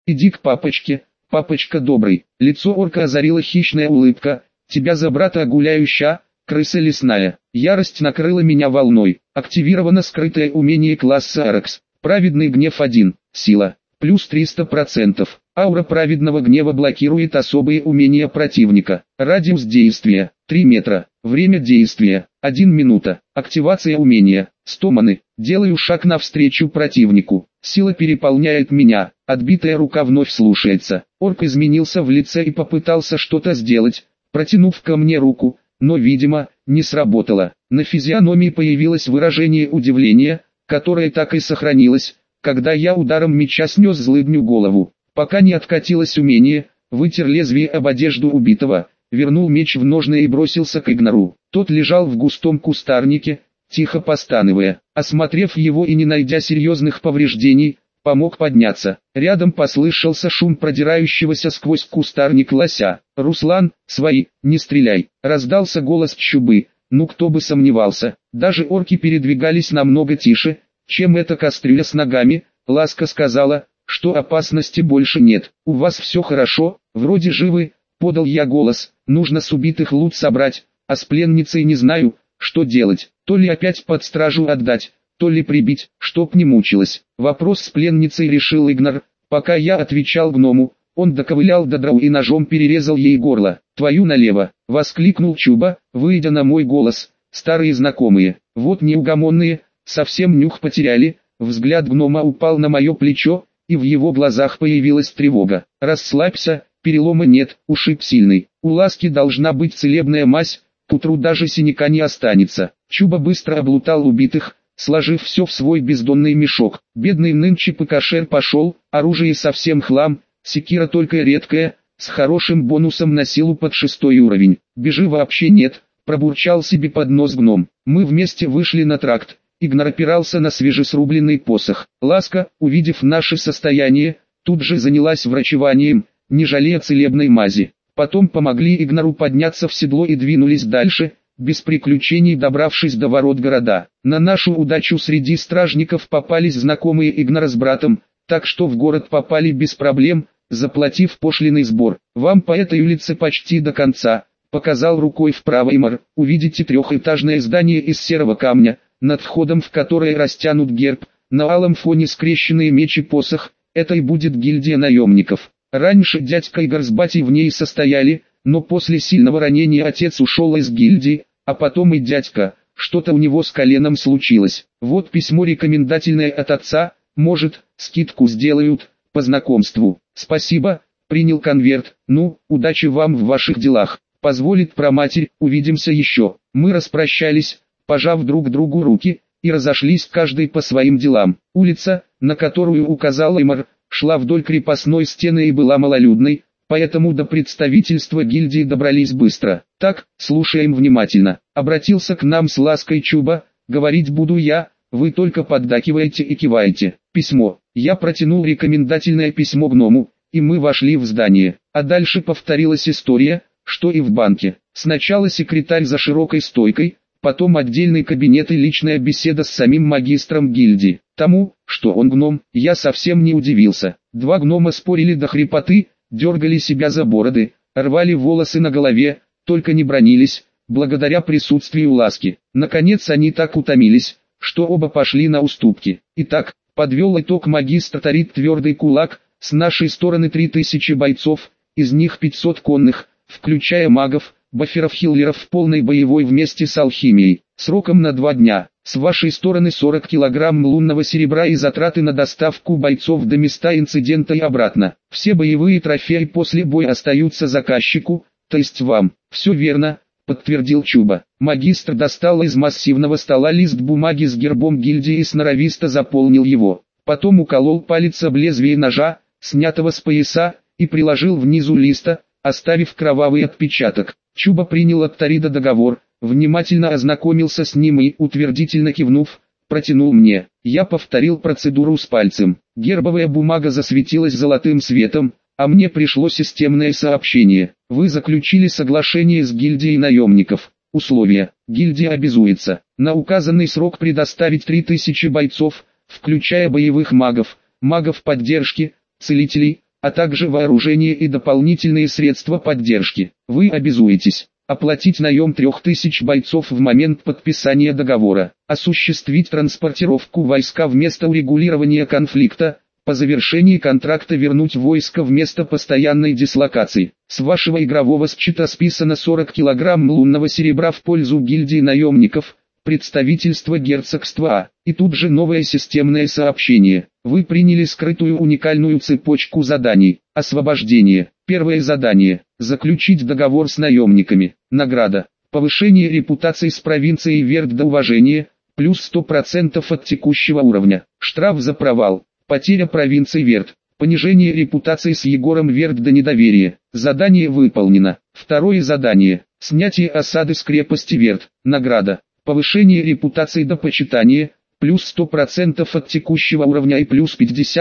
Иди к папочке, папочка добрый. Лицо орка озарила хищная улыбка. Тебя за брата гуляющая, крыса лесная. Ярость накрыла меня волной. Активировано скрытое умение класса Аракс. Праведный гнев 1. Сила. Плюс 300%. Аура праведного гнева блокирует особые умения противника. Радиус действия 3 метра. Время действия 1 минута. Активация умения 100 маны. Делаю шаг навстречу противнику. Сила переполняет меня. Отбитая рука вновь слушается. Орк изменился в лице и попытался что-то сделать, протянув ко мне руку, но, видимо, не сработало. На физиономии появилось выражение удивления, которое так и сохранилось, когда я ударом меча снес злыдню голову. Пока не откатилось умение, вытер лезвие об одежду убитого, вернул меч в ножны и бросился к Игнору. Тот лежал в густом кустарнике, тихо постановая. Осмотрев его и не найдя серьезных повреждений, помог подняться. Рядом послышался шум продирающегося сквозь кустарник лося. «Руслан, свои, не стреляй!» Раздался голос Чубы. Ну кто бы сомневался. Даже орки передвигались намного тише, чем эта кастрюля с ногами. Ласка сказала, что опасности больше нет. «У вас все хорошо, вроде живы», — подал я голос. «Нужно с убитых лут собрать, а с пленницей не знаю, что делать. То ли опять под стражу отдать, то ли прибить, чтоб не мучилась». Вопрос с пленницей решил Игнор. Пока я отвечал гному, он доковылял до дров и ножом перерезал ей горло. «Твою налево!» — воскликнул Чуба, выйдя на мой голос. Старые знакомые, вот неугомонные, совсем нюх потеряли. Взгляд гнома упал на мое плечо, и в его глазах появилась тревога. «Расслабься, перелома нет, ушиб сильный. У Ласки должна быть целебная мазь, к утру даже синяка не останется». Чуба быстро облутал убитых, сложив все в свой бездонный мешок. Бедный нынче ПКШР пошел, оружие совсем хлам, секира только редкая, с хорошим бонусом на силу под 6 уровень. «Бежи вообще нет», пробурчал себе под нос гном. Мы вместе вышли на тракт. Игнор опирался на свежесрубленный посох. Ласка, увидев наше состояние, тут же занялась врачеванием, не жалея целебной мази. Потом помогли Игнору подняться в седло и двинулись дальше, без приключений добравшись до ворот города. На нашу удачу среди стражников попались знакомые Игнора с братом, так что в город попали без проблем, заплатив пошлиный сбор. «Вам по этой улице почти до конца», — показал рукой вправо Имар. «Увидите трехэтажное здание из серого камня, над входом в которое растянут герб, на алом фоне скрещенные меч и посох. Это и будет гильдия наемников. Раньше дядька Игорь с батей в ней состояли, но после сильного ранения отец ушел из гильдии, а потом и дядька, что-то у него с коленом случилось. Вот письмо рекомендательное от отца, может, скидку сделают, по знакомству». «Спасибо», принял конверт. «Ну, удачи вам в ваших делах. Позволит проматерь, увидимся еще». Мы распрощались, пожав друг другу руки, и разошлись каждый по своим делам. Улица, на которую указал Имар, шла вдоль крепостной стены и была малолюдной, поэтому до представительства гильдии добрались быстро. «Так, слушаем внимательно», — обратился к нам с лаской Чуба. «Говорить буду я, вы только поддакиваете и киваете». Письмо. Я протянул рекомендательное письмо гному, и мы вошли в здание. А дальше повторилась история, что и в банке. Сначала секретарь за широкой стойкой, потом отдельный кабинет и личная беседа с самим магистром гильдии. Тому, что он гном, я совсем не удивился. Два гнома спорили до хрипоты, дергали себя за бороды, рвали волосы на голове, только не бранились, благодаря присутствию Ласки. Наконец они так утомились, что оба пошли на уступки. Итак, подвел итог магистр Тарит твердый кулак, с нашей стороны 3000 бойцов, из них 500 конных, включая магов, баферов-хиллеров в полной боевой вместе с алхимией, сроком на 2 дня. С вашей стороны 40 килограмм лунного серебра и затраты на доставку бойцов до места инцидента и обратно. Все боевые трофеи после боя остаются заказчику, то есть вам. «Все верно», — подтвердил Чуба. Магистр достал из массивного стола лист бумаги с гербом гильдии и сноровисто заполнил его. Потом уколол палец об лезвие ножа, снятого с пояса, и приложил внизу листа, оставив кровавый отпечаток. Чуба принял от Тарида договор, внимательно ознакомился с ним и, утвердительно кивнув, протянул мне. Я повторил процедуру с пальцем. Гербовая бумага засветилась золотым светом, а мне пришло системное сообщение. Вы заключили соглашение с гильдией наемников. Условия. Гильдия обязуется на указанный срок предоставить 3000 бойцов, включая боевых магов, магов поддержки, целителей, а также вооружение и дополнительные средства поддержки. Вы обязуетесь оплатить наем 3000 бойцов в момент подписания договора, осуществить транспортировку войска в место урегулирования конфликта, по завершении контракта вернуть войско в место постоянной дислокации. С вашего игрового счета списано 40 килограмм лунного серебра в пользу гильдии наемников, представительства герцогства А. И тут же новое системное сообщение. Вы приняли скрытую уникальную цепочку заданий. Освобождение. Первое задание. Заключить договор с наемниками. Награда. Повышение репутации с провинцией Верд до уважения, плюс 100% от текущего уровня. Штраф за провал. Потеря провинции Верд. Понижение репутации с Егором Верд до недоверия. Задание выполнено. Второе задание. Снятие осады с крепости Верд. Награда. Повышение репутации до почитания, плюс 100% от текущего уровня и плюс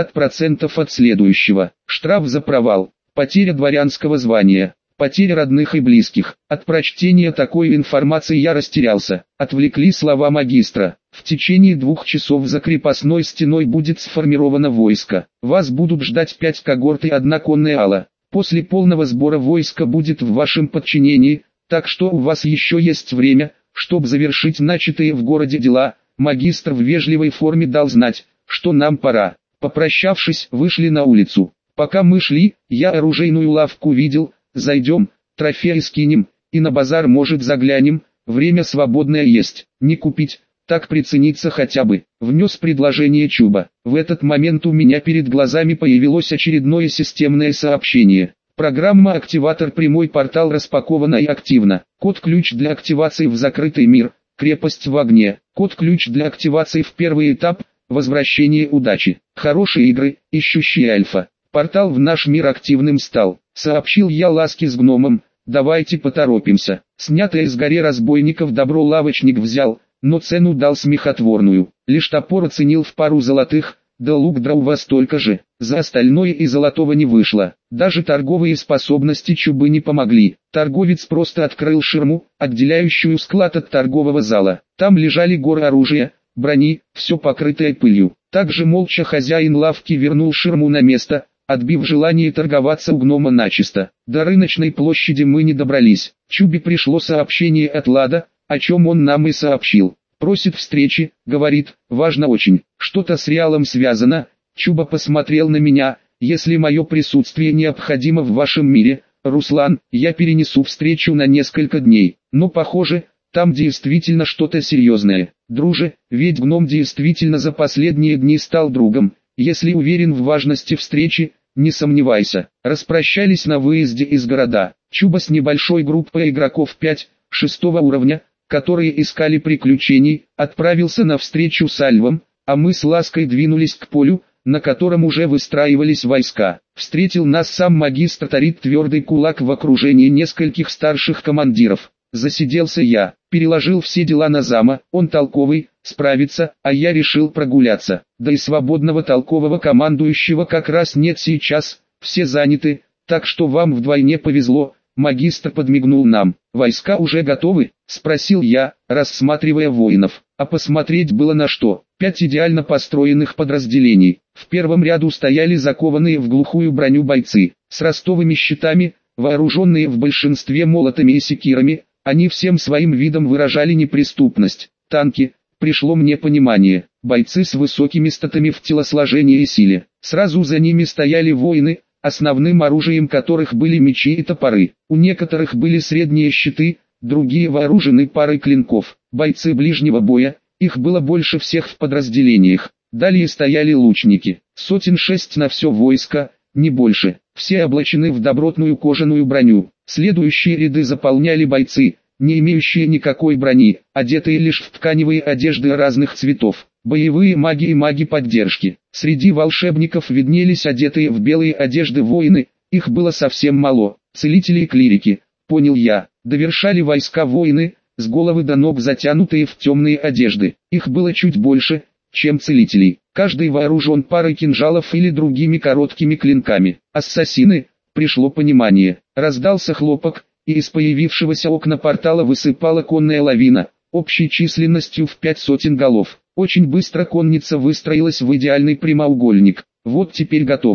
50% от следующего. Штраф за провал. Потеря дворянского звания. Потеря родных и близких. От прочтения такой информации я растерялся. Отвлекли слова магистра. В течение 2 часов за крепостной стеной будет сформировано войско. Вас будут ждать 5 когорт и 1 конная ала. После полного сбора войска будет в вашем подчинении, так что у вас еще есть время, чтобы завершить начатые в городе дела. Магистр в вежливой форме дал знать, что нам пора. Попрощавшись, вышли на улицу. Пока мы шли, я оружейную лавку видел. Зайдем, трофеи скинем, и на базар может заглянем, время свободное есть, не купить, так прицениться хотя бы. Внес предложение Чуба. В этот момент у меня перед глазами появилось очередное системное сообщение. Программа «Активатор прямой портал» распакована и активна. Код-ключ для активации в закрытый мир, крепость в огне. Код-ключ для активации в первый этап, возвращение удачи. Хорошие игры, ищущие альфа. Портал в наш мир активным стал. Сообщил я Ласке с гномом, давайте поторопимся. Снятое с горы разбойников добро лавочник взял, но цену дал смехотворную. Лишь топор оценил в пару золотых, да лук дрова столько же. За остальное и золотого не вышло. Даже торговые способности Чубы не помогли. Торговец просто открыл ширму, отделяющую склад от торгового зала. Там лежали горы оружия, брони, все покрытое пылью. Также молча хозяин лавки вернул ширму на место, отбив желание торговаться у гнома начисто. До рыночной площади мы не добрались. Чубе пришло сообщение от Лада, о чем он нам и сообщил. Просит встречи, говорит, важно очень, что-то с Реалом связано. Чуба посмотрел на меня, если мое присутствие необходимо в вашем мире, Руслан, я перенесу встречу на несколько дней. Но похоже, там действительно что-то серьезное. Друже, ведь гном действительно за последние дни стал другом. Если уверен в важности встречи, не сомневайся. Распрощались на выезде из города. Чуба с небольшой группой игроков 5-6 уровня, которые искали приключений, отправился на встречу с Альвом, а мы с Лаской двинулись к полю, на котором уже выстраивались войска. Встретил нас сам магистр Тарит твердый кулак в окружении нескольких старших командиров. Засиделся я, переложил все дела на зама, он толковый, справится, а я решил прогуляться. Да и свободного толкового командующего как раз нет сейчас, все заняты, так что вам вдвойне повезло. Магистр подмигнул нам. «Войска уже готовы?» – спросил я, рассматривая воинов. А посмотреть было на что. 5 идеально построенных подразделений. В первом ряду стояли закованные в глухую броню бойцы, с ростовыми щитами, вооруженные в большинстве молотами и секирами. Они всем своим видом выражали неприступность. Танки, пришло мне понимание, бойцы с высокими статами в телосложении и силе. Сразу за ними стояли воины, основным оружием которых были мечи и топоры. У некоторых были средние щиты, другие вооружены парой клинков. Бойцы ближнего боя, их было больше всех в подразделениях. Далее стояли лучники, 6 на все войско, не больше. Все облачены в добротную кожаную броню. Следующие ряды заполняли бойцы, не имеющие никакой брони, одетые лишь в тканевые одежды разных цветов. Боевые маги и маги поддержки. Среди волшебников виднелись одетые в белые одежды воины, их было совсем мало. Целители и клирики, понял я, довершали войска воины, с головы до ног затянутые в темные одежды. Их было чуть больше, чем целителей. Каждый вооружен парой кинжалов или другими короткими клинками. Ассасины, пришло понимание. Раздался хлопок, и из появившегося окна портала высыпала конная лавина, общей численностью в 500 голов. Очень быстро конница выстроилась в идеальный прямоугольник. Вот теперь готовы.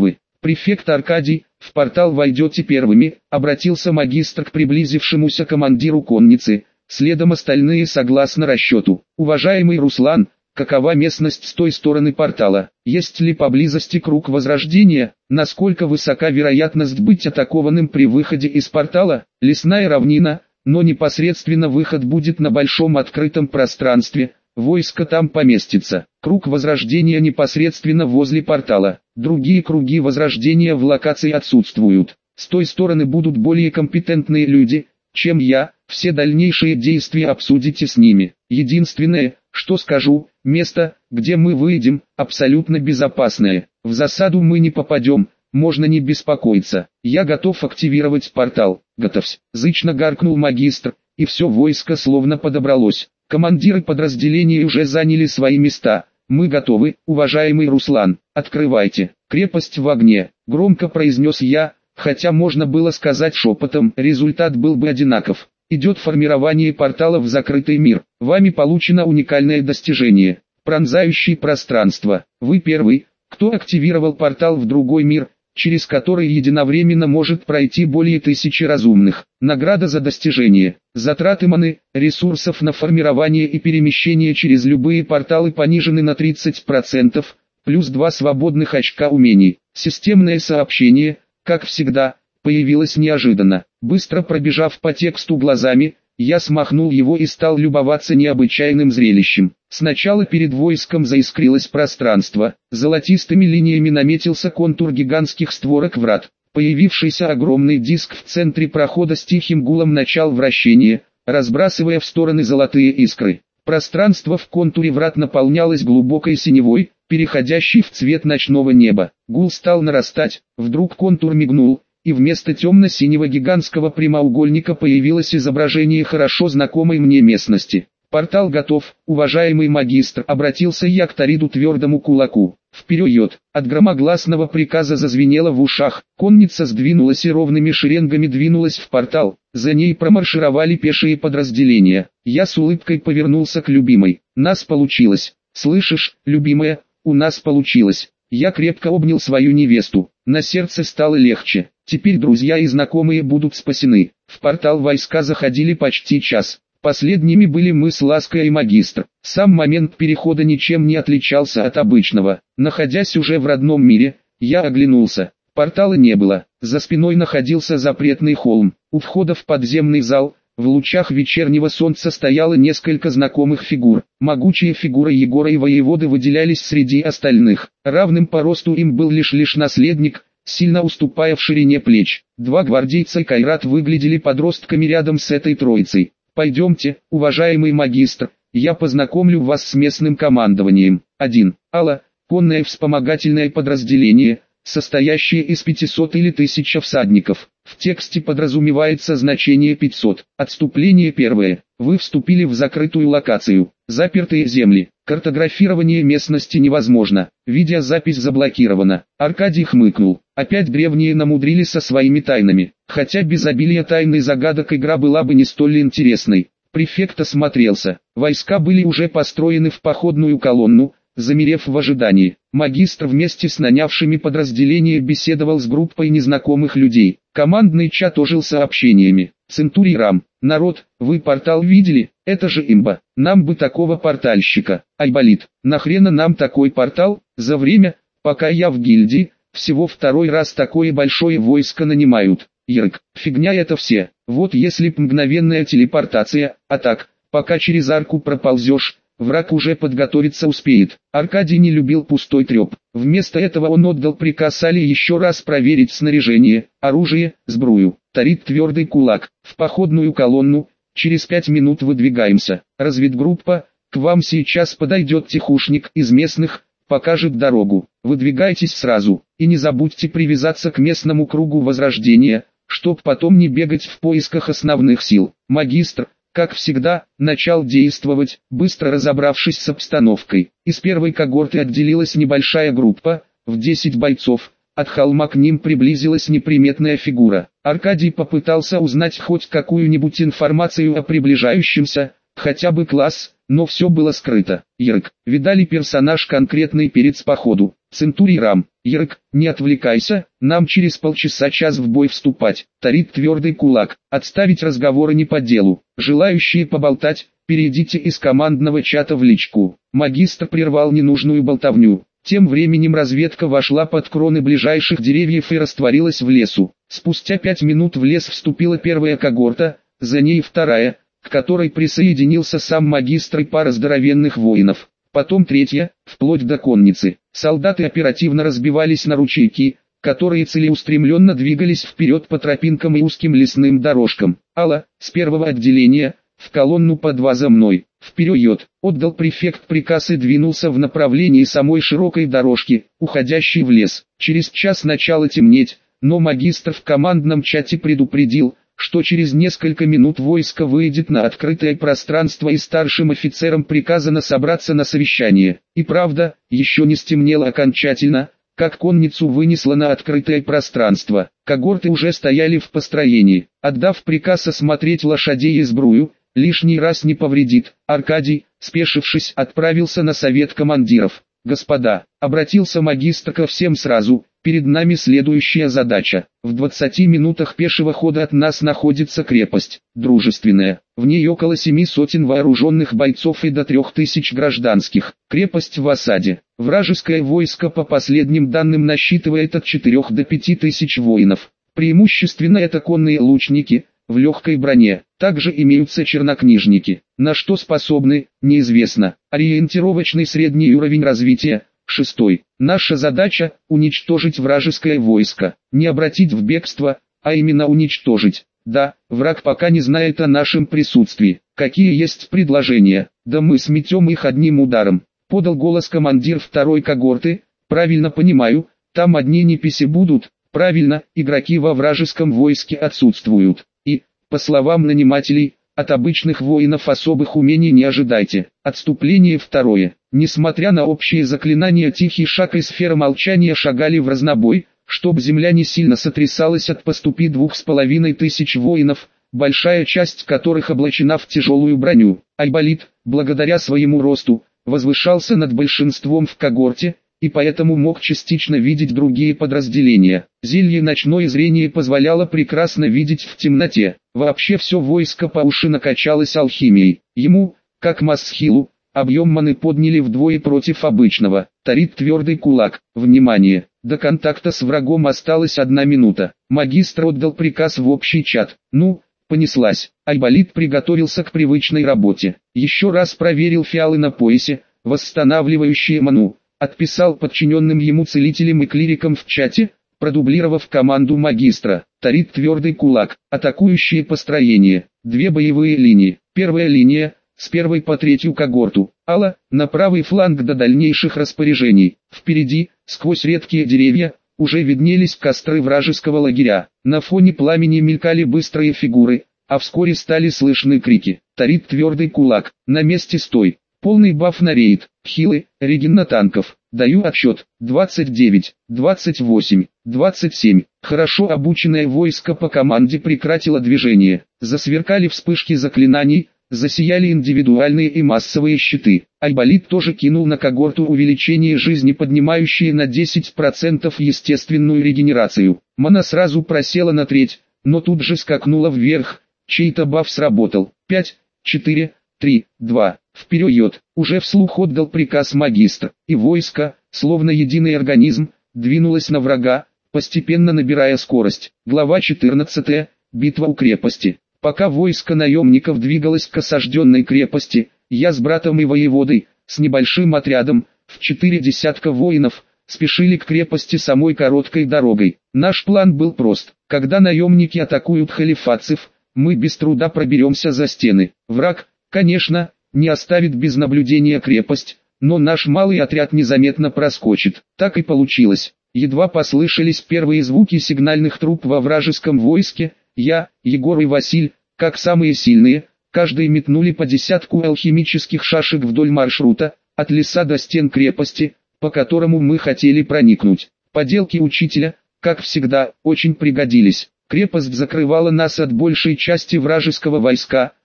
«Префект Аркадий, в портал войдете первыми», — обратился магистр к приблизившемуся командиру конницы, следом остальные согласно расчету. «Уважаемый Руслан, какова местность с той стороны портала? Есть ли поблизости круг возрождения? Насколько высока вероятность быть атакованным при выходе из портала? Лесная равнина, но непосредственно выход будет на большом открытом пространстве, войско там поместится. Круг возрождения непосредственно возле портала. Другие круги возрождения в локации отсутствуют. С той стороны будут более компетентные люди, чем я, все дальнейшие действия обсудите с ними. Единственное, что скажу, место, где мы выйдем, абсолютно безопасное. В засаду мы не попадем, можно не беспокоиться. Я готов активировать портал. Готовься!» Зычно гаркнул магистр, и все войско словно подобралось. Командиры подразделений уже заняли свои места. «Мы готовы, уважаемый Руслан, открывайте. Крепость в огне», — громко произнес я, хотя можно было сказать шепотом, результат был бы одинаков. «Идет формирование портала в закрытый мир. Вами получено уникальное достижение, пронзающий пространство. Вы первый, кто активировал портал в другой мир, через который единовременно может пройти более 1000 разумных. Награда за достижение. Затраты маны, ресурсов на формирование и перемещение через любые порталы понижены на 30%, плюс 2 свободных очка умений. Системное сообщение, как всегда, появилось неожиданно. Быстро пробежав по тексту глазами, я смахнул его и стал любоваться необычайным зрелищем. Сначала перед войском заискрилось пространство, золотистыми линиями наметился контур гигантских створок врат. Появившийся огромный диск в центре прохода с тихим гулом начал вращение, разбрасывая в стороны золотые искры. Пространство в контуре врат наполнялось глубокой синевой, переходящей в цвет ночного неба. Гул стал нарастать, вдруг контур мигнул, и вместо темно-синего гигантского прямоугольника появилось изображение хорошо знакомой мне местности. «Портал готов, уважаемый магистр», — обратился я к Тариду твердому кулаку. «Вперед!» От громогласного приказа зазвенело в ушах, конница сдвинулась и ровными шеренгами двинулась в портал, за ней промаршировали пешие подразделения. Я с улыбкой повернулся к любимой. «Нас получилось! Слышишь, любимая, у нас получилось!» Я крепко обнял свою невесту, на сердце стало легче. Теперь друзья и знакомые будут спасены. В портал войска заходили почти час. Последними были мы с Лаской и магистр. Сам момент перехода ничем не отличался от обычного. Находясь уже в родном мире, я оглянулся. Портала не было. За спиной находился запретный холм. У входа в подземный зал, в лучах вечернего солнца стояло несколько знакомых фигур. Могучие фигуры Егора и воеводы выделялись среди остальных. Равным по росту им был лишь наследник, сильно уступая в ширине плеч. 2 гвардейца и Кайрат выглядели подростками рядом с этой троицей. «Пойдемте, уважаемый магистр, я познакомлю вас с местным командованием». 1. Алла, конное вспомогательное подразделение, состоящее из 500 или 1000 всадников. В тексте подразумевается значение 500. Отступление первое. Вы вступили в закрытую локацию. Запертые земли. Картографирование местности невозможно. Видеозапись заблокирована. Аркадий хмыкнул. Опять древние намудрили со своими тайнами. Хотя без обилия тайн и загадок игра была бы не столь интересной. Префект осмотрелся. Войска были уже построены в походную колонну, замерев в ожидании. Магистр вместе с нанявшими подразделения беседовал с группой незнакомых людей. Командный чат ожил сообщениями. «Центурий Рам, народ, вы портал видели? Это же имба. Нам бы такого портальщика. Айболит, нахрена нам такой портал? За время, пока я в гильдии, всего 2-й раз такое большое войско нанимают. Ярк, фигня это все. Вот если б мгновенная телепортация, а так, пока через арку проползешь, враг уже подготовиться успеет». Аркадий не любил пустой треп. Вместо этого он отдал приказ Али еще раз проверить снаряжение, оружие, сбрую. Тарит твердый кулак. В походную колонну. Через 5 минут выдвигаемся. Разведгруппа, к вам сейчас подойдет тихушник из местных, покажет дорогу. Выдвигайтесь сразу. И не забудьте привязаться к местному кругу возрождения, чтоб потом не бегать в поисках основных сил. Магистр, как всегда, начал действовать, быстро разобравшись с обстановкой. Из первой когорты отделилась небольшая группа, в 10 бойцов. От холма к ним приблизилась неприметная фигура. Аркадий попытался узнать хоть какую-нибудь информацию о приближающемся, хотя бы класс, но все было скрыто. Ярык, видали персонаж конкретный перед походу? Центурий Рам. Ярык, не отвлекайся, нам через полчаса-час в бой вступать. Тарит твердый кулак, отставить разговоры не по делу. Желающие поболтать, перейдите из командного чата в личку. Магистр прервал ненужную болтовню. Тем временем разведка вошла под кроны ближайших деревьев и растворилась в лесу. Спустя 5 минут в лес вступила первая когорта, за ней вторая, к которой присоединился сам магистр и пара здоровенных воинов. Потом третья, вплоть до конницы. Солдаты оперативно разбивались на ручейки, которые целеустремленно двигались вперед по тропинкам и узким лесным дорожкам. Алла, с первого отделения, в колонну по 2 за мной. Вперед, отдал префект приказ и двинулся в направлении самой широкой дорожки, уходящей в лес. Через час начало темнеть, но магистр в командном чате предупредил, что через несколько минут войско выйдет на открытое пространство и старшим офицерам приказано собраться на совещание. И правда, еще не стемнело окончательно, как конницу вынесло на открытое пространство. Когорты уже стояли в построении. Отдав приказ осмотреть лошадей и сбрую, лишний раз не повредит, Аркадий, спешившись, отправился на совет командиров. «Господа», — обратился магистр ко всем сразу, — «перед нами следующая задача. В 20 минутах пешего хода от нас находится крепость, дружественная. В ней около 7 сотен вооруженных бойцов и до 3000 гражданских. Крепость в осаде. Вражеское войско по последним данным насчитывает от 4 до 5 тысяч воинов. Преимущественно это конные лучники, в легкой броне. Также имеются чернокнижники. На что способны, неизвестно. Ориентировочный средний уровень развития – 6. Наша задача – уничтожить вражеское войско. Не обратить в бегство, а именно уничтожить. Да, враг пока не знает о нашем присутствии. Какие есть предложения? Да мы сметем их одним ударом. Подал голос командир второй когорты. Правильно понимаю, там одни неписи будут. Правильно, игроки во вражеском войске отсутствуют. И, по словам нанимателей, от обычных воинов особых умений не ожидайте. Отступление второе. Несмотря на общие заклинания, тихий шаг и сфера молчания шагали в разнобой, чтоб земля не сильно сотрясалась от поступи 2500 воинов, большая часть которых облачена в тяжелую броню. Айболит, благодаря своему росту, возвышался над большинством в когорте, и поэтому мог частично видеть другие подразделения. Зелье ночное зрение позволяло прекрасно видеть в темноте. Вообще все войско по уши накачалось алхимией. Ему, как Масхилу, объем маны подняли вдвое против обычного. Тарит твердый кулак. Внимание! До контакта с врагом осталась 1 минута. Магистр отдал приказ в общий чат. Ну, понеслась. Айболит приготовился к привычной работе. Еще раз проверил фиалы на поясе, восстанавливающие ману. Отписал подчиненным ему целителям и клирикам в чате, продублировав команду магистра. Тарит твердый кулак. Атакующие построения. 2 боевые линии. Первая линия, с 1 по 3 когорту. Алла, на правый фланг до дальнейших распоряжений. Впереди, сквозь редкие деревья, уже виднелись костры вражеского лагеря. На фоне пламени мелькали быстрые фигуры, а вскоре стали слышны крики. Тарит твердый кулак. На месте стой. Полный баф на рейд, хилы, реген на танков. Даю отсчет. 29, 28, 27. Хорошо обученное войско по команде прекратило движение. Засверкали вспышки заклинаний, засияли индивидуальные и массовые щиты. Айболит тоже кинул на когорту увеличение жизни, поднимающее на 10% естественную регенерацию. Мана сразу просела на треть, но тут же скакнула вверх. Чей-то баф сработал. 5, 4, 3, 2. Вперед, уже вслух отдал приказ магистр, и войско, словно единый организм, двинулось на врага, постепенно набирая скорость. Глава 14. Битва у крепости. Пока войско наемников двигалось к осажденной крепости, я с братом и воеводой, с небольшим отрядом, в 4 десятка воинов, спешили к крепости самой короткой дорогой. Наш план был прост. Когда наемники атакуют халифатцев, мы без труда проберемся за стены. Враг, конечно, не оставит без наблюдения крепость, но наш малый отряд незаметно проскочит. Так и получилось. Едва послышались первые звуки сигнальных труб во вражеском войске, я, Егор и Василь, как самые сильные, каждый метнули по 10 алхимических шашек вдоль маршрута, от леса до стен крепости, по которому мы хотели проникнуть. Поделки учителя, как всегда, очень пригодились. Крепость закрывала нас от большей части вражеского войска,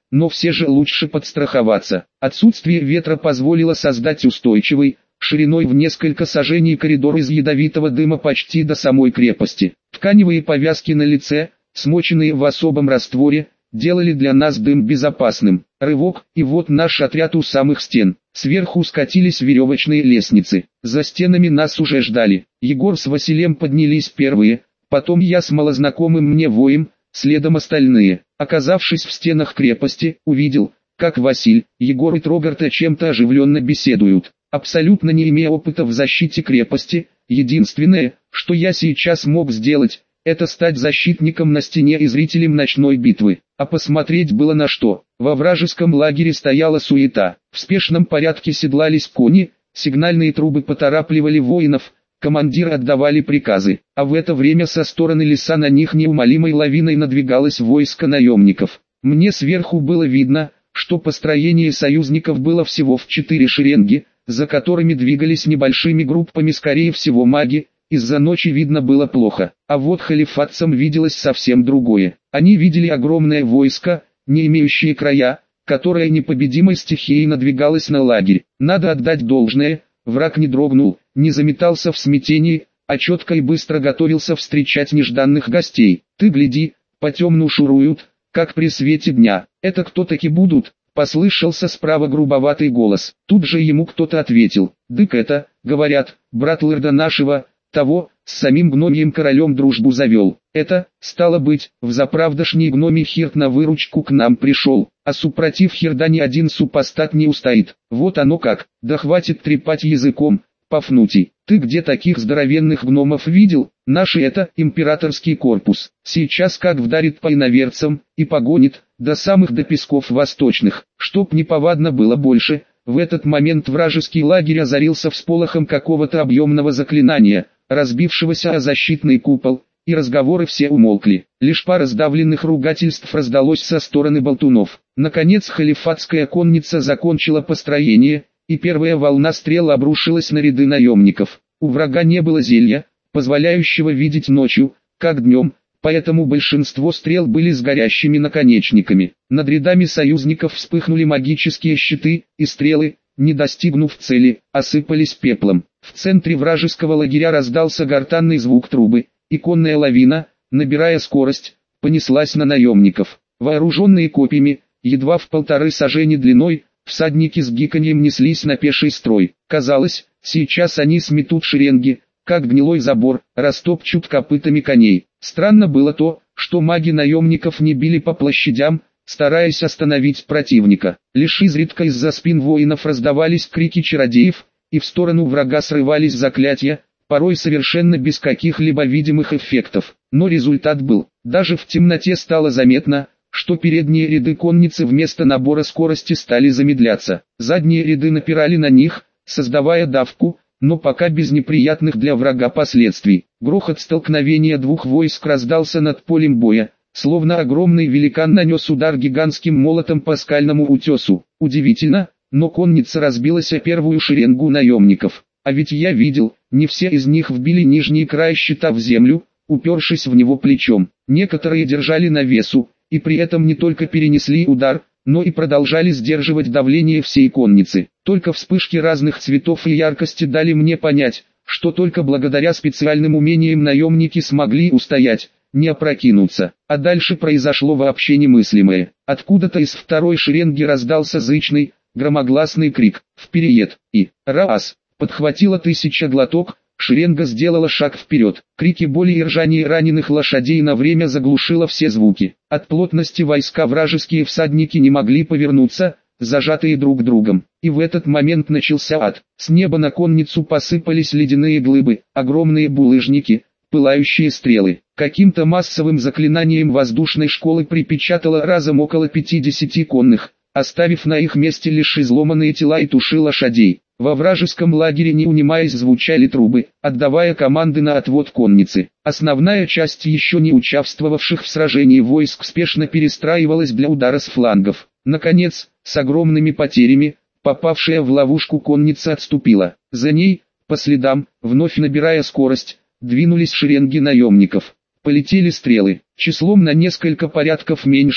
но все же лучше подстраховаться. Отсутствие ветра позволило создать устойчивый, шириной в несколько саженей коридор из ядовитого дыма почти до самой крепости. Тканевые повязки на лице, смоченные в особом растворе, делали для нас дым безопасным. Рывок, и вот наш отряд у самых стен. Сверху скатились веревочные лестницы. За стенами нас уже ждали. Егор с Василием поднялись первые, потом я с малознакомым мне воем, следом остальные. Оказавшись в стенах крепости, увидел, как Василь, Егор и Трогарт о чем-то оживленно беседуют. Абсолютно не имея опыта в защите крепости, единственное, что я сейчас мог сделать, это стать защитником на стене и зрителем ночной битвы. А посмотреть было на что. Во вражеском лагере стояла суета. В спешном порядке седлались кони, сигнальные трубы поторапливали воинов, командиры отдавали приказы. А в это время со стороны леса на них неумолимой лавиной надвигалось войско наемников. Мне сверху было видно, что построение союзников было всего в 4 шеренги, за которыми двигались небольшими группами скорее всего маги. Из-за ночи видно было плохо, а вот халифатцам виделось совсем другое. Они видели огромное войско, не имеющее края, которое непобедимой стихией надвигалось на лагерь. Надо отдать должное, враг не дрогнул, не заметался в смятении, а четко и быстро готовился встречать нежданных гостей. Ты гляди, по темну шуруют, как при свете дня. Это кто таки будут? Послышался справа грубоватый голос. Тут же ему кто-то ответил. Дык это, говорят, брат лорда нашего, того, с самим гномием королем дружбу завел. Это, стало быть, взаправдошний гномий Хирт на выручку к нам пришел, а супротив Хирда ни один супостат не устоит. Вот оно как, да хватит трепать языком, Пафнутий. Ты где таких здоровенных гномов видел? Наши это, императорский корпус. Сейчас как вдарит по иноверцам, и погонит, до самых до песков восточных, чтоб неповадно было больше. В этот момент вражеский лагерь озарился всполохом какого-то объемного заклинания, разбившегося о защитный купол, и разговоры все умолкли. Лишь пара сдавленных ругательств раздалось со стороны болтунов. Наконец халифатская конница закончила построение, и первая волна стрел обрушилась на ряды наемников. У врага не было зелья, позволяющего видеть ночью, как днем, поэтому большинство стрел были с горящими наконечниками. Над рядами союзников вспыхнули магические щиты, и стрелы, не достигнув цели, осыпались пеплом. В центре вражеского лагеря раздался гортанный звук трубы, и конная лавина, набирая скорость, понеслась на наемников. Вооруженные копьями, едва в 1,5 сажени длиной, всадники с гиканьем неслись на пеший строй. Казалось, сейчас они сметут шеренги, как гнилой забор, растопчут копытами коней. Странно было то, что маги наемников не били по площадям, стараясь остановить противника. Лишь изредка из-за спин воинов раздавались крики чародеев, и в сторону врага срывались заклятия, порой совершенно без каких-либо видимых эффектов. Но результат был. Даже в темноте стало заметно, что передние ряды конницы вместо набора скорости стали замедляться. Задние ряды напирали на них, создавая давку, но пока без неприятных для врага последствий. Грохот столкновения двух войск раздался над полем боя, словно огромный великан нанес удар гигантским молотом по скальному утесу. Удивительно, но конница разбилась о первую шеренгу наемников. А ведь я видел, не все из них вбили нижний край щита в землю, упершись в него плечом. Некоторые держали навесу, и при этом не только перенесли удар, но и продолжали сдерживать давление всей конницы. Только вспышки разных цветов и яркости дали мне понять, что только благодаря специальным умениям наемники смогли устоять, не опрокинуться. А дальше произошло вообще немыслимое. Откуда-то из второй шеренги раздался зычный, громогласный крик «Вперед!» и «Раз!» Подхватило 1000 глоток, шеренга сделала шаг вперед. Крики боли и ржание раненых лошадей на время заглушило все звуки. От плотности войска вражеские всадники не могли повернуться, зажатые друг другом. И в этот момент начался ад. С неба на конницу посыпались ледяные глыбы, огромные булыжники, пылающие стрелы. Каким-то массовым заклинанием воздушной школы припечатало разом около 50 конных, оставив на их месте лишь изломанные тела и туши лошадей. Во вражеском лагере не унимаясь звучали трубы, отдавая команды на отвод конницы. Основная часть еще не участвовавших в сражении войск спешно перестраивалась для удара с флангов. Наконец, с огромными потерями, попавшая в ловушку конница отступила. За ней, по следам, вновь набирая скорость, двинулись шеренги наемников. Полетели стрелы, числом на несколько порядков меньше,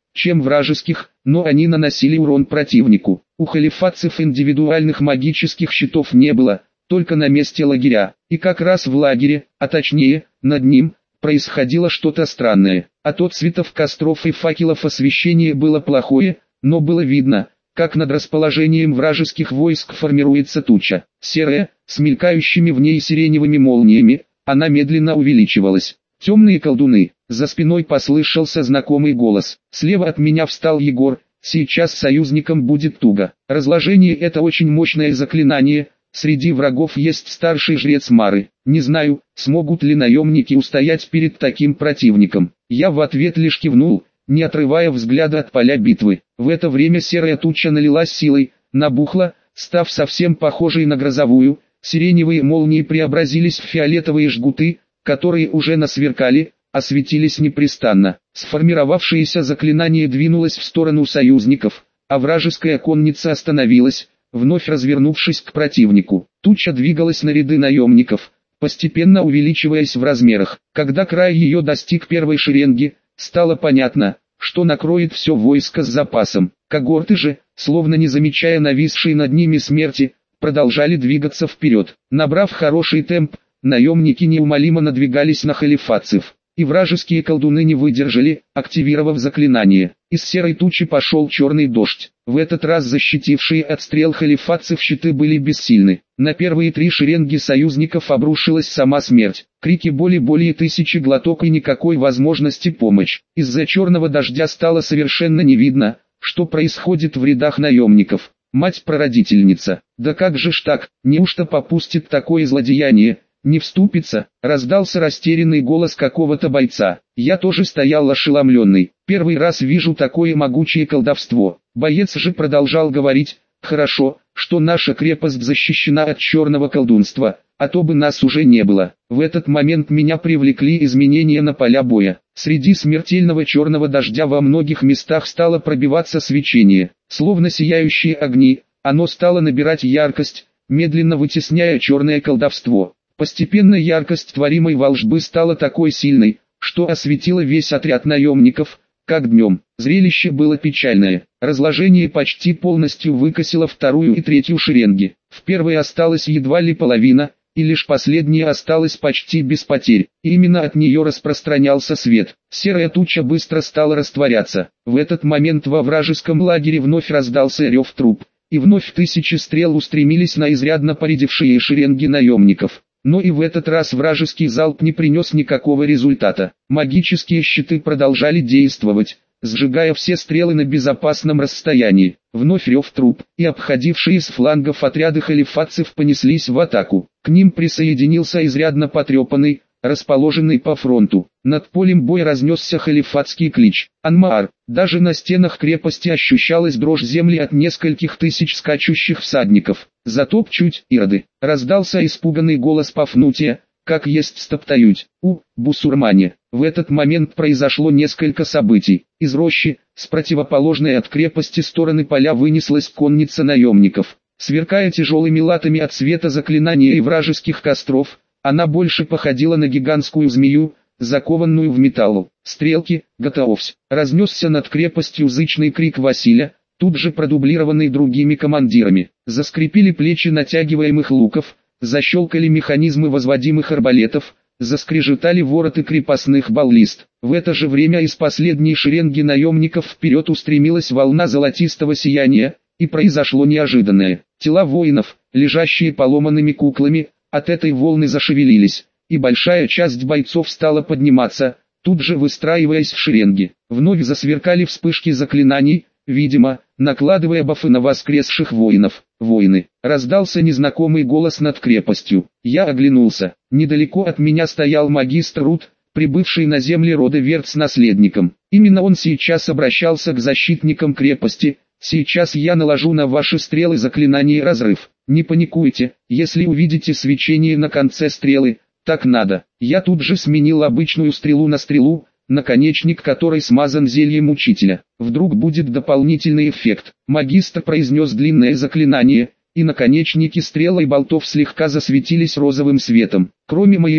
чем вражеских, но они наносили урон противнику. У халифатцев индивидуальных магических щитов не было, только на месте лагеря, и как раз в лагере, а точнее, над ним, происходило что-то странное. От отцветов костров и факелов освещение было плохое, но было видно, как над расположением вражеских войск формируется туча, серая, с мелькающими в ней сиреневыми молниями, она медленно увеличивалась. Темные колдуны, за спиной послышался знакомый голос. Слева от меня встал Егор, сейчас союзникам будет туго. Разложение — это очень мощное заклинание, среди врагов есть старший жрец Мары. Не знаю, смогут ли наемники устоять перед таким противником. Я в ответ лишь кивнул, не отрывая взгляда от поля битвы. В это время серая туча налилась силой, набухла, став совсем похожей на грозовую. Сиреневые молнии преобразились в фиолетовые жгуты, которые уже насверкали, осветились непрестанно. Сформировавшееся заклинание двинулось в сторону союзников, а вражеская конница остановилась, вновь развернувшись к противнику. Туча двигалась на ряды наемников, постепенно увеличиваясь в размерах. Когда край ее достиг первой шеренги, стало понятно, что накроет все войско с запасом. Когорты же, словно не замечая нависшей над ними смерти, продолжали двигаться вперед. Набрав хороший темп, наемники неумолимо надвигались на халифатцев, и вражеские колдуны не выдержали, активировав заклинание. Из серой тучи пошел черный дождь. В этот раз защитившие от стрел халифатцев щиты были бессильны. На первые 3 шеренги союзников обрушилась сама смерть. Крики боли, более 1000 глоток и никакой возможности помочь. Из-за черного дождя стало совершенно не видно, что происходит в рядах наемников. Мать-прародительница, да как же ж так, неужто попустит такое злодеяние? Не вступится, раздался растерянный голос какого-то бойца. Я тоже стоял ошеломленный. Первый раз вижу такое могучее колдовство. Боец же продолжал говорить: хорошо, что наша крепость защищена от черного колдунства, а то бы нас уже не было. В этот момент меня привлекли изменения на поля боя. Среди смертельного черного дождя во многих местах стало пробиваться свечение, словно сияющие огни. Оно стало набирать яркость, медленно вытесняя черное колдовство. Постепенно яркость творимой волшбы стала такой сильной, что осветила весь отряд наемников, как днем. Зрелище было печальное. Разложение почти полностью выкосило 2-ю и 3-ю шеренги. В первой осталась едва ли половина, и лишь последняя осталась почти без потерь. И именно от нее распространялся свет. Серая туча быстро стала растворяться. В этот момент во вражеском лагере вновь раздался рев труб, и вновь 1000 стрел устремились на изрядно поредевшие шеренги наемников. Но и в этот раз вражеский залп не принес никакого результата. Магические щиты продолжали действовать, сжигая все стрелы на безопасном расстоянии. Вновь рев труб, и обходившие с флангов отряды халифатцев понеслись в атаку. К ним присоединился изрядно потрепанный, расположенный по фронту. Над полем боя разнесся халифатский клич «Анмаар». Даже на стенах крепости ощущалась дрожь земли от нескольких тысяч скачущих всадников. «Затопчуть, ироды!» — раздался испуганный голос Пафнутия, «как есть стоптают, бусурмане». В этот момент произошло несколько событий. Из рощи, с противоположной от крепости стороны поля, вынеслась конница наемников. Сверкая тяжелыми латами от света заклинания и вражеских костров, она больше походила на гигантскую змею, закованную в металл. «Стрелки, готовься!» Разнесся над крепостью зычный крик Василя, тут же продублированный другими командирами. Заскрипели плечи натягиваемых луков, защелкали механизмы возводимых арбалетов, заскрежетали вороты крепостных баллист. В это же время из последней шеренги наемников вперед устремилась волна золотистого сияния, и произошло неожиданное. Тела воинов, лежащие поломанными куклами, от этой волны зашевелились, и большая часть бойцов стала подниматься, тут же выстраиваясь в шеренги. Вновь засверкали вспышки заклинаний, видимо, накладывая бафы на воскресших воинов. «Воины!» — раздался незнакомый голос над крепостью. Я оглянулся. Недалеко от меня стоял магистр Рут, прибывший на земли рода Верт с наследником. Именно он сейчас обращался к защитникам крепости. «Сейчас я наложу на ваши стрелы заклинание разрыв. Не паникуйте, если увидите свечение на конце стрелы, так надо». Я тут же сменил обычную стрелу на стрелу, наконечник которой смазан зельем учителя. Вдруг будет дополнительный эффект. Магистр произнес длинное заклинание, и наконечники стрел и болтов слегка засветились розовым светом. Кроме моего,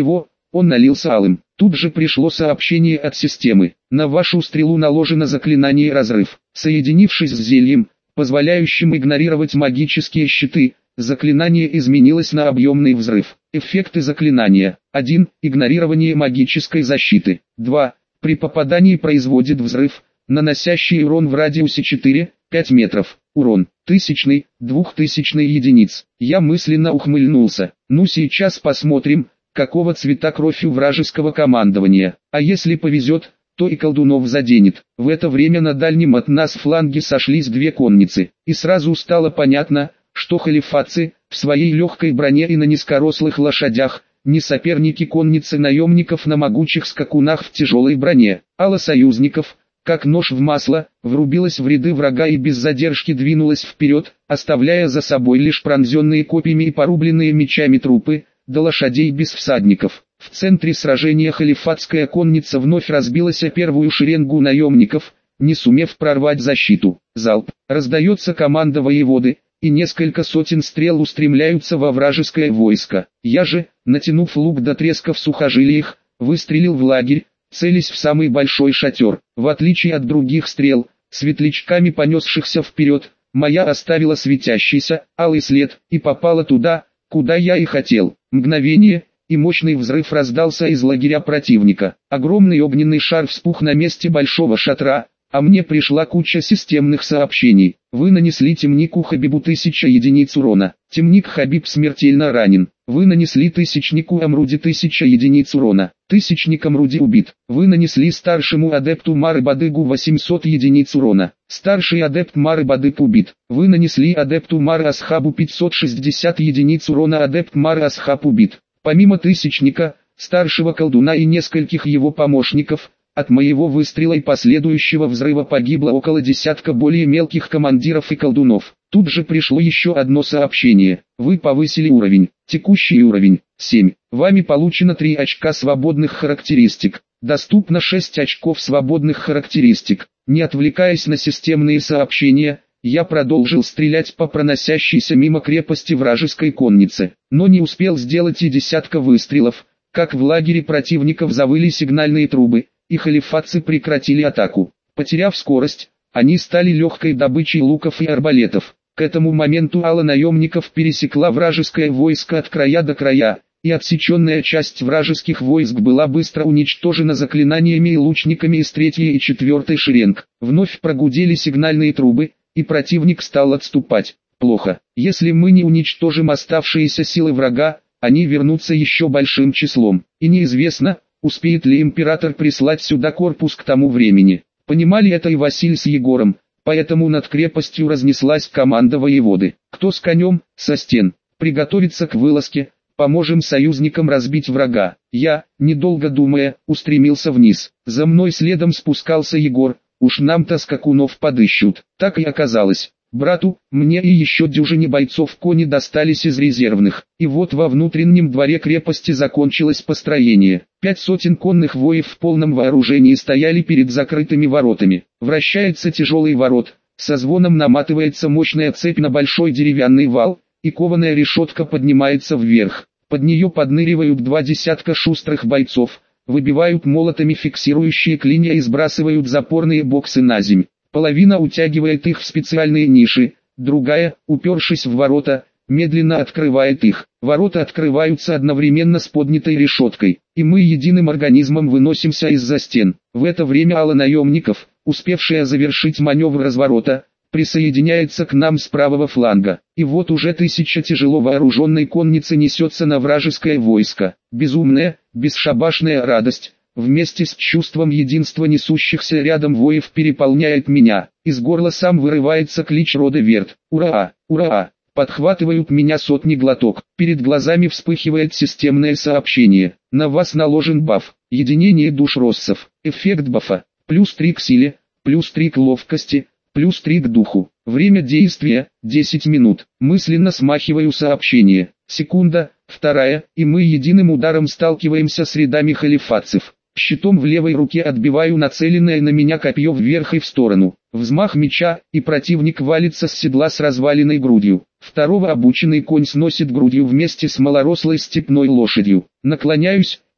Он налился алым. Тут же пришло сообщение от системы. На вашу стрелу наложено заклинание «Разрыв». Соединившись с зельем, позволяющим игнорировать магические щиты, заклинание изменилось на объемный взрыв. Эффекты заклинания. 1. Игнорирование магической защиты. 2. При попадании производит взрыв, наносящий урон в радиусе 4-5 метров. Урон 1000, 2000 единиц. Я мысленно ухмыльнулся. Ну сейчас посмотрим, какого цвета кровь у вражеского командования. А если повезет, то и колдунов заденет. В это время на дальнем от нас фланге сошлись две конницы. И сразу стало понятно, что халифатцы, в своей легкой броне и на низкорослых лошадях, не соперники конницы наемников на могучих скакунах в тяжелой броне. Алла союзников, как нож в масло, врубилась в ряды врага и без задержки двинулась вперед, оставляя за собой лишь пронзенные копьями и порубленные мечами трупы, до лошадей без всадников. В центре сражения халифатская конница вновь разбилась о первую шеренгу наемников, не сумев прорвать защиту. Залп. Раздается команда воеводы, и несколько сотен стрел устремляются во вражеское войско. Я же, натянув лук до треска в сухожилиях, выстрелил в лагерь, целясь в самый большой шатер. В отличие от других стрел, светлячками понесшихся вперед, моя оставила светящийся, алый след, и попала туда, куда я и хотел. Мгновение, и мощный взрыв раздался из лагеря противника. Огромный огненный шар вспух на месте большого шатра, а мне пришла куча системных сообщений. Вы нанесли темнику Хабибу 1000 единиц урона. Темник Хабиб смертельно ранен. Вы нанесли тысячнику Амруди 1000 единиц урона. Тысячник Амруди убит. Вы нанесли старшему адепту Мары-Бадыгу 800 единиц урона. Старший адепт Мары-Бадык убит. Вы нанесли адепту Мары-Асхабу 560 единиц урона. Адепт Мары-Асхаб убит. Помимо тысячника, старшего колдуна и нескольких его помощников, от моего выстрела и последующего взрыва погибло около десятка более мелких командиров и колдунов. Тут же пришло еще одно сообщение. Вы повысили уровень. Текущий уровень 7. Вами получено 3 очка свободных характеристик. Доступно 6 очков свободных характеристик. Не отвлекаясь на системные сообщения, я продолжил стрелять по проносящейся мимо крепости вражеской конницы. Но не успел сделать и десятка выстрелов, как в лагере противников завыли сигнальные трубы, и халифатцы прекратили атаку. Потеряв скорость, они стали легкой добычей луков и арбалетов. К этому моменту алла наемников пересекла вражеское войско от края до края, и отсеченная часть вражеских войск была быстро уничтожена заклинаниями и лучниками из 3-й и 4-й шеренг. Вновь прогудели сигнальные трубы, и противник стал отступать. Плохо. Если мы не уничтожим оставшиеся силы врага, они вернутся еще большим числом. И неизвестно, успеет ли император прислать сюда корпус к тому времени. Понимали это и Василий с Егором, поэтому над крепостью разнеслась команда воеводы. Кто с конем, со стен. Приготовиться к вылазке, поможем союзникам разбить врага. Я, недолго думая, устремился вниз. За мной следом спускался Егор, уж нам-то скакунов подыщут. Так и оказалось. Брату, мне и еще дюжине бойцов кони достались из резервных. И вот во внутреннем дворе крепости закончилось построение. 5 сотен конных воев в полном вооружении стояли перед закрытыми воротами. Вращается тяжелый ворот, со звоном наматывается мощная цепь на большой деревянный вал, и кованая решетка поднимается вверх. Под нее подныривают 2 десятка шустрых бойцов, выбивают молотами фиксирующие клинья и сбрасывают запорные боксы на земь. Половина утягивает их в специальные ниши, другая, упершись в ворота, медленно открывает их. Ворота открываются одновременно с поднятой решеткой, и мы единым организмом выносимся из-за стен. В это время алла наемников, успевшая завершить маневр разворота, присоединяется к нам с правого фланга. И вот уже 1000 тяжело вооруженной конницы несется на вражеское войско. Безумная, бесшабашная радость, вместе с чувством единства несущихся рядом воев переполняет меня. Из горла сам вырывается клич рода Верт. Ура! Ура! Подхватывают меня сотни глоток. Перед глазами вспыхивает системное сообщение. На вас наложен баф. Единение душ россов. Эффект бафа. +3 к силе, +3 к ловкости, +3 к духу. Время действия 10 минут. Мысленно смахиваю сообщение. Секунда, вторая, и мы единым ударом сталкиваемся с рядами халифатцев. Щитом в левой руке отбиваю нацеленное на меня копье вверх и в сторону. Взмах меча, и противник валится с седла с разваленной грудью. Второго обученный конь сносит грудью вместе с малорослой степной лошадью. Наклоняюсь,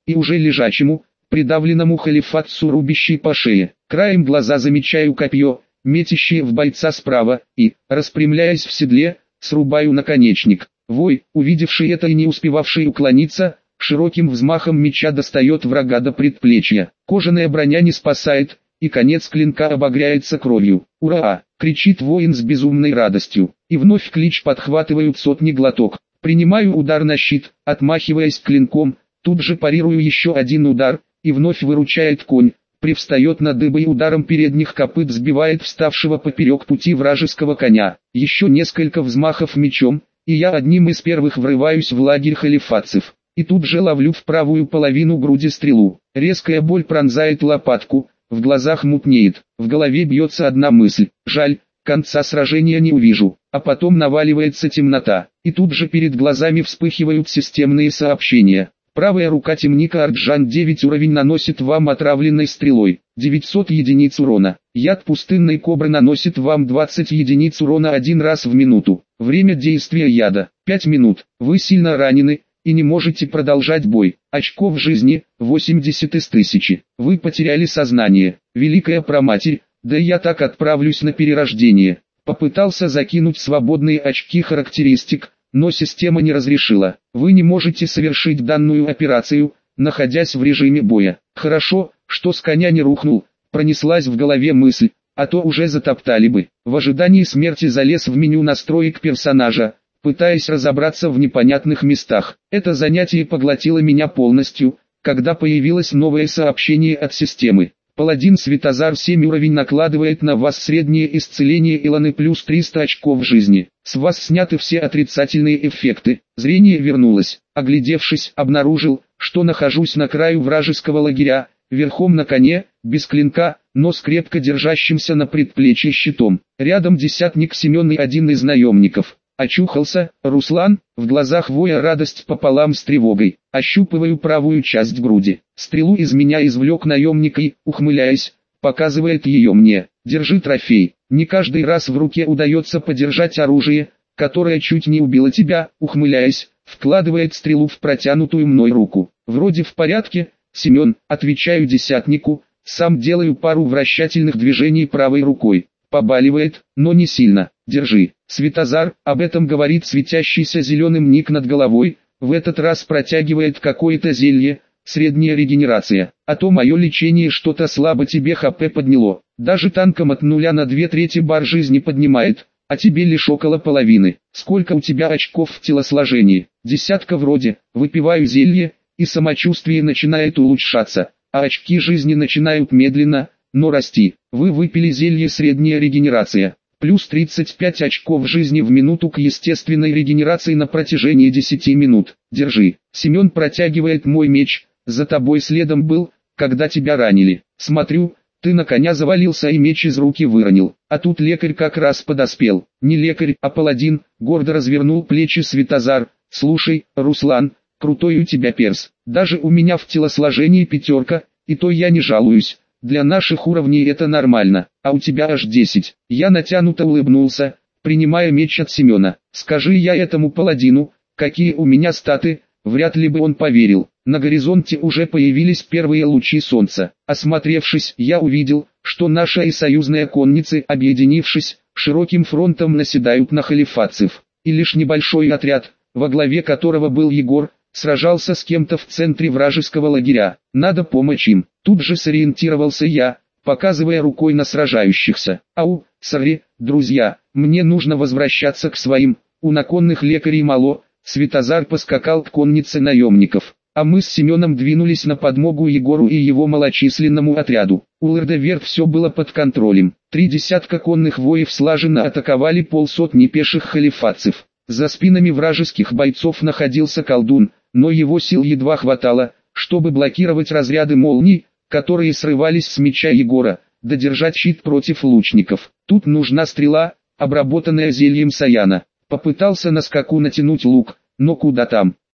и уже лежачему, придавленному халифатцу рубящий по шее. Краем глаза замечаю копье, метящее в бойца справа, и, распрямляясь в седле, срубаю наконечник. Вой, увидевший это и не успевавший уклониться, широким взмахом меча достает врага до предплечья. Кожаная броня не спасает, и конец клинка обогряется кровью. «Ура!» — кричит воин с безумной радостью. И вновь клич подхватывают сотни глоток. Принимаю удар на щит, отмахиваясь клинком, тут же парирую еще один удар, и вновь выручает конь. Привстает на дыбы и ударом передних копыт сбивает вставшего поперек пути вражеского коня. Еще несколько взмахов мечом, и я одним из первых врываюсь в лагерь халифатцев. И тут же ловлю в правую половину груди стрелу. Резкая боль пронзает лопатку, в глазах мутнеет, в голове бьется одна мысль: жаль, конца сражения не увижу. А потом наваливается темнота, и тут же перед глазами вспыхивают системные сообщения. Правая рука темника Арджан 9 уровень наносит вам отравленной стрелой 900 единиц урона. Яд пустынной кобры наносит вам 20 единиц урона 1 раз в минуту. Время действия яда 5 минут. Вы сильно ранены и не можете продолжать бой. Очков жизни 80 из 1000. Вы потеряли сознание. Великая проматерь, да я так отправлюсь на перерождение. Попытался закинуть свободные очки характеристик, но система не разрешила. Вы не можете совершить данную операцию, находясь в режиме боя. Хорошо, что с коня не рухнул, пронеслась в голове мысль, а то уже затоптали бы. В ожидании смерти залез в меню настроек персонажа, пытаясь разобраться в непонятных местах. Это занятие поглотило меня полностью, когда появилось новое сообщение от системы. Паладин Светозар 7 уровень накладывает на вас среднее исцеление Иланы плюс 300 очков жизни. С вас сняты все отрицательные эффекты. Зрение вернулось. Оглядевшись, обнаружил, что нахожусь на краю вражеского лагеря, верхом на коне, без клинка, но с крепко держащимся на предплечье щитом. Рядом десятник Семен и один из наемников. Очухался, Руслан, в глазах воя радость пополам с тревогой. Ощупываю правую часть груди. Стрелу из меня извлек наемник и, ухмыляясь, показывает ее мне. Держи трофей. Не каждый раз в руке удается подержать оружие, которое чуть не убило тебя, ухмыляясь, вкладывает стрелу в протянутую мной руку. Вроде в порядке, Семен, отвечаю десятнику, сам делаю пару вращательных движений правой рукой. Побаливает, но не сильно. Держи. Светозар, об этом говорит светящийся зеленым ник над головой, в этот раз протягивает какое-то зелье, средняя регенерация. А то мое лечение что-то слабо тебе ХП подняло. Даже танком от 0 на 2/3 бар жизни поднимает, а тебе лишь около половины. Сколько у тебя очков в телосложении? 10 вроде. Выпиваю зелье, и самочувствие начинает улучшаться, а очки жизни начинают медленно, но расти. Вы выпили зелье средняя регенерация. Плюс 35 очков жизни в минуту к естественной регенерации на протяжении 10 минут. Держи. Семен протягивает мой меч, за тобой следом был, когда тебя ранили. Смотрю, ты на коня завалился и меч из руки выронил. А тут лекарь как раз подоспел. Не лекарь, а паладин, гордо развернул плечи Светозар. Слушай, Руслан, крутой у тебя перс. Даже у меня в телосложении 5, и то я не жалуюсь. Для наших уровней это нормально, а у тебя аж 10. Я натянуто улыбнулся, принимая меч от Семена. Скажи я этому паладину, какие у меня статы, вряд ли бы он поверил. На горизонте уже появились первые лучи солнца. Осмотревшись, я увидел, что наша и союзная конницы, объединившись, широким фронтом наседают на халифатцев. И лишь небольшой отряд, во главе которого был Егор, сражался с кем-то в центре вражеского лагеря. Надо помочь им. Тут же сориентировался я, показывая рукой на сражающихся. Ау, сори, друзья, мне нужно возвращаться к своим. У наконных лекарей мало. Светозар поскакал к коннице наемников, а мы с Семеном двинулись на подмогу Егору и его малочисленному отряду. У Лэрдевер все было под контролем. 3 десятка конных воев слаженно атаковали полсотни пеших халифатцев. За спинами вражеских бойцов находился колдун, но его сил едва хватало, чтобы блокировать разряды молний, которые срывались с меча Егора, да держать щит против лучников. Тут нужна стрела, обработанная зельем Саяна. Попытался на скаку натянуть лук, но куда там.